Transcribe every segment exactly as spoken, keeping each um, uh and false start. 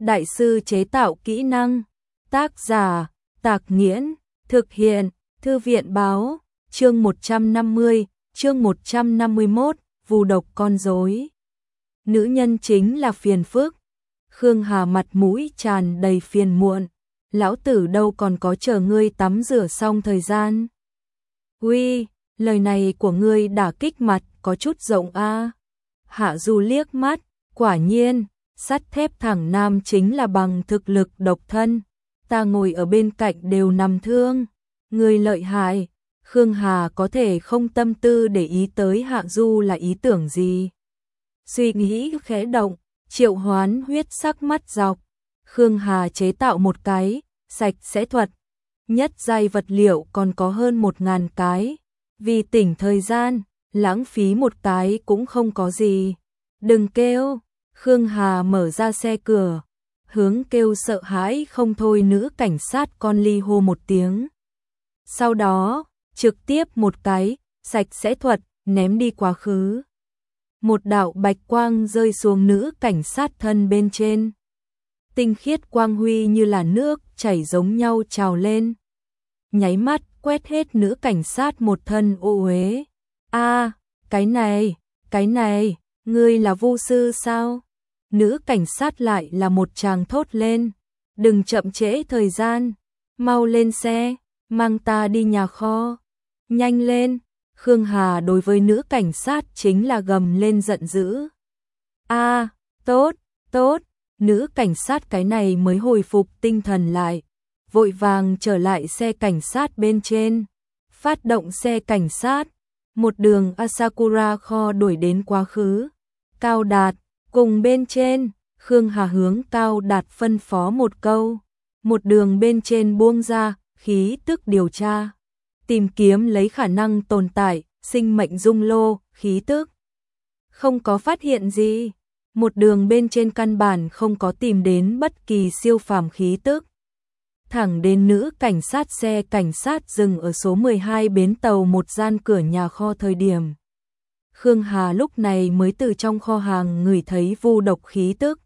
đại sư chế tạo kỹ năng. Tác giả, Tạc Nghiễn, thực hiện, Thư viện báo, chương một trăm năm mươi, chương một trăm năm mươi mốt, vù độc con rối. Nữ nhân chính là phiền phức. Khương Hà mặt mũi tràn đầy phiền muộn. Lão tử đâu còn có chờ ngươi tắm rửa xong thời gian. Uy, lời này của ngươi đả kích mặt có chút rộng a. Hạ Du liếc mắt, quả nhiên, sắt thép thẳng nam chính là bằng thực lực độc thân. Ta ngồi ở bên cạnh đều nằm thương. Ngươi lợi hại. Khương Hà có thể không tâm tư để ý tới Hạ Du là ý tưởng gì. Suy nghĩ khẽ động, triệu hoán huyết sắc mắt dọc. Khương Hà chế tạo một cái, sạch sẽ thuật. Nhất giai vật liệu còn có hơn một ngàn cái. Vì tỉnh thời gian, lãng phí một cái cũng không có gì. Đừng kêu. Khương Hà mở ra xe cửa. Hướng kêu sợ hãi không thôi nữ cảnh sát con ly hô một tiếng. Sau đó, trực tiếp một cái, sạch sẽ thuật, ném đi quá khứ. Một đạo bạch quang rơi xuống nữ cảnh sát thân bên trên. Tinh khiết quang huy như là nước chảy giống nhau trào lên. Nháy mắt quét hết nữ cảnh sát một thân ô uế. A, cái này, cái này, ngươi là vu sư sao? Nữ cảnh sát lại là một tràng thốt lên. Đừng chậm trễ thời gian, mau lên xe, mang ta đi nhà kho. Nhanh lên. Khương Hà đối với nữ cảnh sát chính là gầm lên giận dữ. A, tốt, tốt. Nữ cảnh sát cái này mới hồi phục tinh thần lại, vội vàng trở lại xe cảnh sát bên trên, phát động xe cảnh sát, một đường Asakura kho đuổi đến quá khứ. Cao Đạt, cùng bên trên, Khương Hà hướng Cao Đạt phân phó một câu, một đường bên trên buông ra, khí tức điều tra, tìm kiếm lấy khả năng tồn tại, sinh mệnh dung lô, khí tức. Không có phát hiện gì. Một đường bên trên căn bản không có tìm đến bất kỳ siêu phàm khí tức. Thẳng đến nữ cảnh sát xe cảnh sát dừng ở số mười hai bến tàu một gian cửa nhà kho thời điểm. Khương Hà lúc này mới từ trong kho hàng ngửi thấy vu độc khí tức.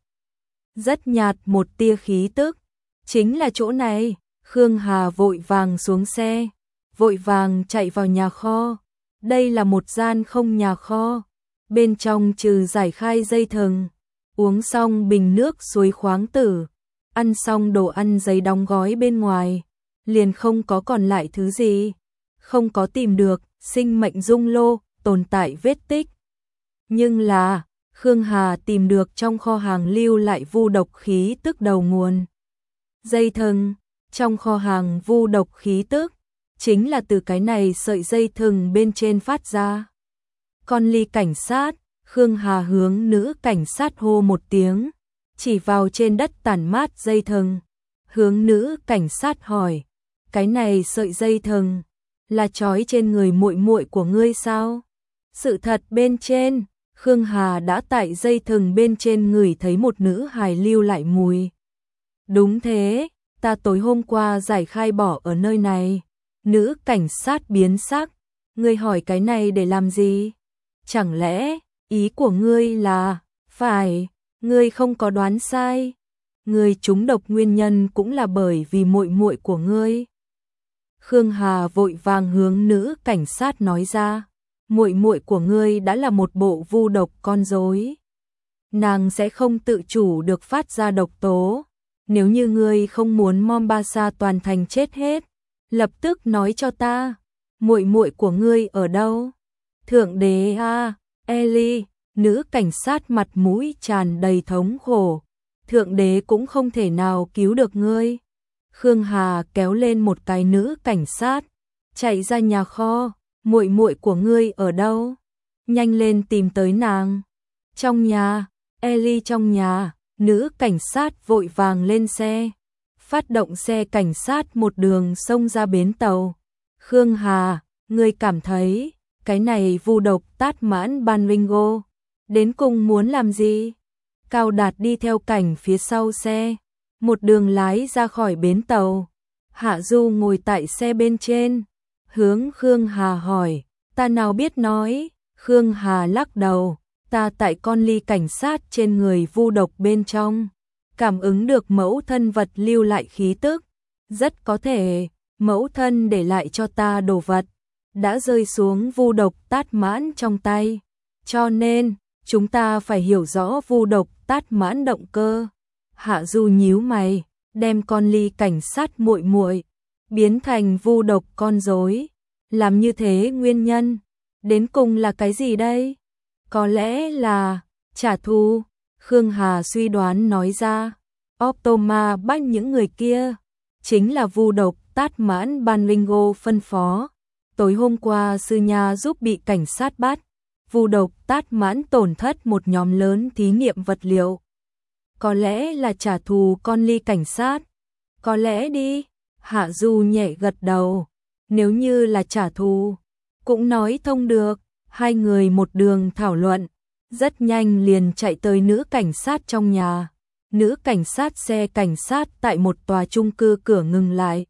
Rất nhạt một tia khí tức. Chính là chỗ này. Khương Hà vội vàng xuống xe, vội vàng chạy vào nhà kho. Đây là một gian không nhà kho. Bên trong trừ giải khai dây thừng, uống xong bình nước suối khoáng tử, ăn xong đồ ăn giấy đóng gói bên ngoài, liền không có còn lại thứ gì, không có tìm được sinh mệnh dung lô tồn tại vết tích. Nhưng là, Khương Hà tìm được trong kho hàng lưu lại vu độc khí tức đầu nguồn. Dây thừng, trong kho hàng vu độc khí tức, chính là từ cái này sợi dây thừng bên trên phát ra. Con ly cảnh sát, Khương Hà hướng nữ cảnh sát hô một tiếng, chỉ vào trên đất tản mát dây thừng, hướng nữ cảnh sát hỏi, cái này sợi dây thừng là trói trên người muội muội của ngươi sao? Sự thật bên trên, Khương Hà đã tại dây thừng bên trên ngửi thấy một nữ hài lưu lại mùi. Đúng thế, ta tối hôm qua giải khai bỏ ở nơi này. Nữ cảnh sát biến sắc, ngươi hỏi cái này để làm gì? Chẳng lẽ, ý của ngươi là, phải, ngươi không có đoán sai. Ngươi trúng độc nguyên nhân cũng là bởi vì muội muội của ngươi. Khương Hà vội vàng hướng nữ cảnh sát nói ra, muội muội của ngươi đã là một bộ vu độc con rối. Nàng sẽ không tự chủ được phát ra độc tố. Nếu như ngươi không muốn Mombasa toàn thành chết hết, lập tức nói cho ta, muội muội của ngươi ở đâu? Thượng đế a, Ellie, nữ cảnh sát mặt mũi tràn đầy thống khổ. Thượng đế cũng không thể nào cứu được ngươi. Khương Hà kéo lên một cái nữ cảnh sát, chạy ra nhà kho, muội muội của ngươi ở đâu? Nhanh lên tìm tới nàng. Trong nhà, Ellie trong nhà, nữ cảnh sát vội vàng lên xe, phát động xe cảnh sát một đường xông ra bến tàu. Khương Hà, ngươi cảm thấy cái này vu độc tát mãn ban Ringo đến cùng muốn làm gì? Cao Đạt đi theo cảnh phía sau xe, một đường lái ra khỏi bến tàu. Hạ Du ngồi tại xe bên trên, hướng Khương Hà hỏi, ta nào biết nói. Khương Hà lắc đầu, ta tại con ly cảnh sát trên người vu độc bên trong, cảm ứng được mẫu thân vật lưu lại khí tức. Rất có thể, mẫu thân để lại cho ta đồ vật, đã rơi xuống vu độc tát mãn trong tay. Cho nên, chúng ta phải hiểu rõ vu độc tát mãn động cơ. Hạ Du nhíu mày, đem con Ly cảnh sát muội muội biến thành vu độc con rối. Làm như thế nguyên nhân, đến cùng là cái gì đây? Có lẽ là trả thù, Khương Hà suy đoán nói ra. Optoma bắt những người kia, chính là vu độc tát mãn ban Ringo phân phó. Tối hôm qua sư nhà giúp bị cảnh sát bắt, vu độc tát mãn tổn thất một nhóm lớn thí nghiệm vật liệu. Có lẽ là trả thù con Ly cảnh sát. Có lẽ đi, Hạ Du nhẹ gật đầu. Nếu như là trả thù, cũng nói thông được. Hai người một đường thảo luận, rất nhanh liền chạy tới nữ cảnh sát trong nhà. Nữ cảnh sát xe cảnh sát tại một tòa chung cư cửa ngừng lại.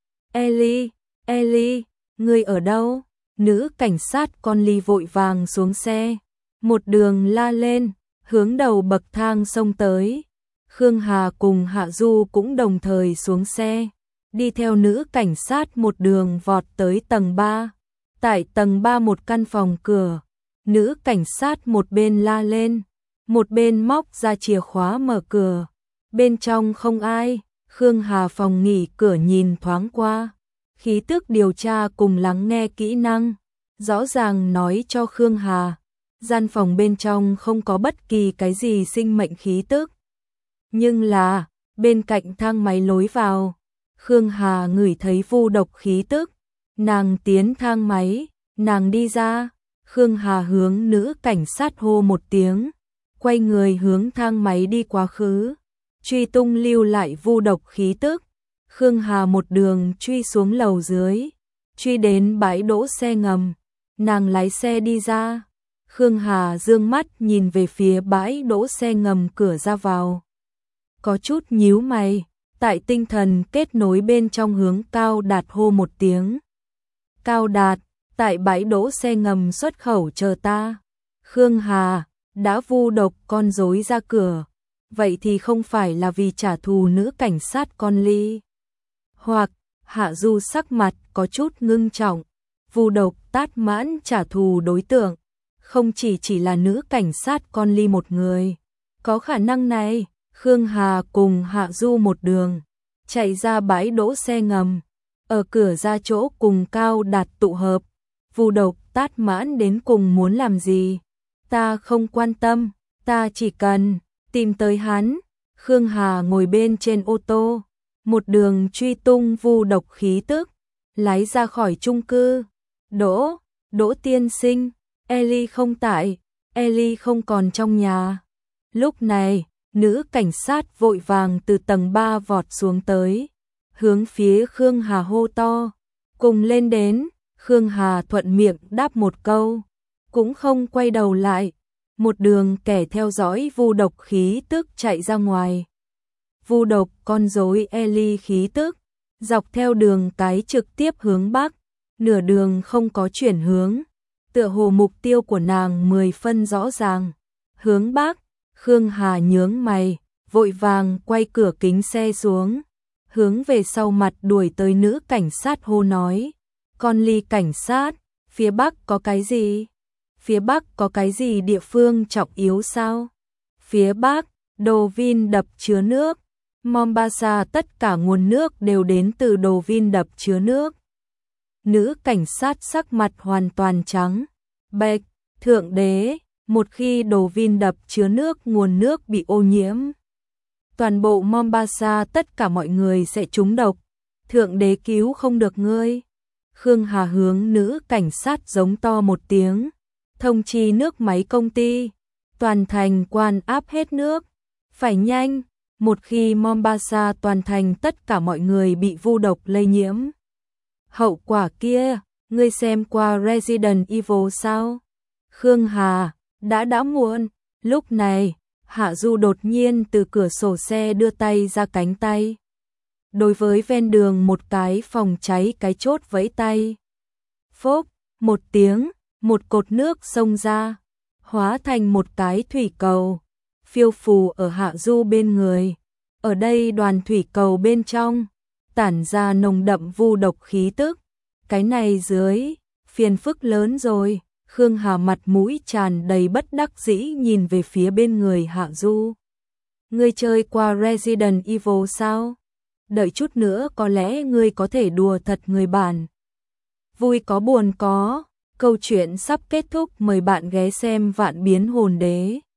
Ellie, Ellie, ngươi ở đâu? Nữ cảnh sát con Ly vội vàng xuống xe, một đường la lên, hướng đầu bậc thang xông tới. Khương Hà cùng Hạ Du cũng đồng thời xuống xe, đi theo nữ cảnh sát một đường vọt tới tầng ba. Tại tầng ba một căn phòng cửa, nữ cảnh sát một bên la lên, một bên móc ra chìa khóa mở cửa. Bên trong không ai, Khương Hà phòng nghỉ cửa nhìn thoáng qua. Khí tức điều tra cùng lắng nghe kỹ năng, rõ ràng nói cho Khương Hà, gian phòng bên trong không có bất kỳ cái gì sinh mệnh khí tức. Nhưng là, bên cạnh thang máy lối vào, Khương Hà ngửi thấy vu độc khí tức. Nàng tiến thang máy, nàng đi ra, Khương Hà hướng nữ cảnh sát hô một tiếng, quay người hướng thang máy đi quá khứ, truy tung lưu lại vu độc khí tức. Khương Hà một đường truy xuống lầu dưới, truy đến bãi đỗ xe ngầm, nàng lái xe đi ra. Khương Hà dương mắt nhìn về phía bãi đỗ xe ngầm cửa ra vào, có chút nhíu mày, tại tinh thần kết nối bên trong hướng Cao Đạt hô một tiếng. Cao Đạt, tại bãi đỗ xe ngầm xuất khẩu chờ ta. Khương Hà, đã vu độc con rối ra cửa, vậy thì không phải là vì trả thù nữ cảnh sát con Ly. Hoặc, Hạ Du sắc mặt có chút ngưng trọng, vu độc tát mãn trả thù đối tượng, không chỉ chỉ là nữ cảnh sát con Ly một người. Có khả năng này, Khương Hà cùng Hạ Du một đường, chạy ra bãi đỗ xe ngầm, ở cửa ra chỗ cùng Cao Đạt tụ hợp. Vu độc tát mãn đến cùng muốn làm gì? Ta không quan tâm, ta chỉ cần tìm tới hắn. Khương Hà ngồi bên trên ô tô, một đường truy tung vu độc khí tức, lái ra khỏi chung cư. Đỗ, Đỗ tiên sinh, Ellie không tại, Ellie không còn trong nhà. Lúc này, nữ cảnh sát vội vàng từ tầng ba vọt xuống tới, hướng phía Khương Hà hô to, cùng lên đến. Khương Hà thuận miệng đáp một câu, cũng không quay đầu lại, một đường kẻ theo dõi vu độc khí tức chạy ra ngoài. Vu độc con rối Ellie khí tức, dọc theo đường cái trực tiếp hướng bắc, nửa đường không có chuyển hướng, tựa hồ mục tiêu của nàng mười phân rõ ràng. Hướng bắc, Khương Hà nhướng mày, vội vàng quay cửa kính xe xuống, hướng về sau mặt đuổi tới nữ cảnh sát hô nói. Con Ly cảnh sát, phía bắc có cái gì? Phía bắc có cái gì địa phương trọng yếu sao? Phía bắc, Đồ Vin đập chứa nước. Mombasa tất cả nguồn nước đều đến từ Đồ Vin đập chứa nước. Nữ cảnh sát sắc mặt hoàn toàn trắng. Bạch, thượng đế, một khi Đồ Vin đập chứa nước nguồn nước bị ô nhiễm, toàn bộ Mombasa tất cả mọi người sẽ trúng độc. Thượng đế cứu không được ngươi. Khương Hà hướng nữ cảnh sát giống to một tiếng, thông chi nước máy công ty, toàn thành quan áp hết nước, phải nhanh, một khi Mombasa toàn thành tất cả mọi người bị vu độc lây nhiễm. Hậu quả kia, ngươi xem qua Resident Evil sao? Khương Hà, đã đã muộn. Lúc này, Hạ Du đột nhiên từ cửa sổ xe đưa tay ra cánh tay, đối với ven đường một cái phòng cháy cái chốt vẫy tay. Phốc, một tiếng, một cột nước xông ra, hóa thành một cái thủy cầu, phiêu phù ở Hạ Du bên người. Ở đây đoàn thủy cầu bên trong tản ra nồng đậm vu độc khí tức. Cái này dưới, phiền phức lớn rồi. Khương Hà mặt mũi tràn đầy bất đắc dĩ nhìn về phía bên người Hạ Du. Ngươi chơi qua Resident Evil sao? Đợi chút nữa có lẽ ngươi có thể đùa thật người bản. Vui có buồn có, câu chuyện sắp kết thúc, mời bạn ghé xem Vạn Biến Hồn Đế.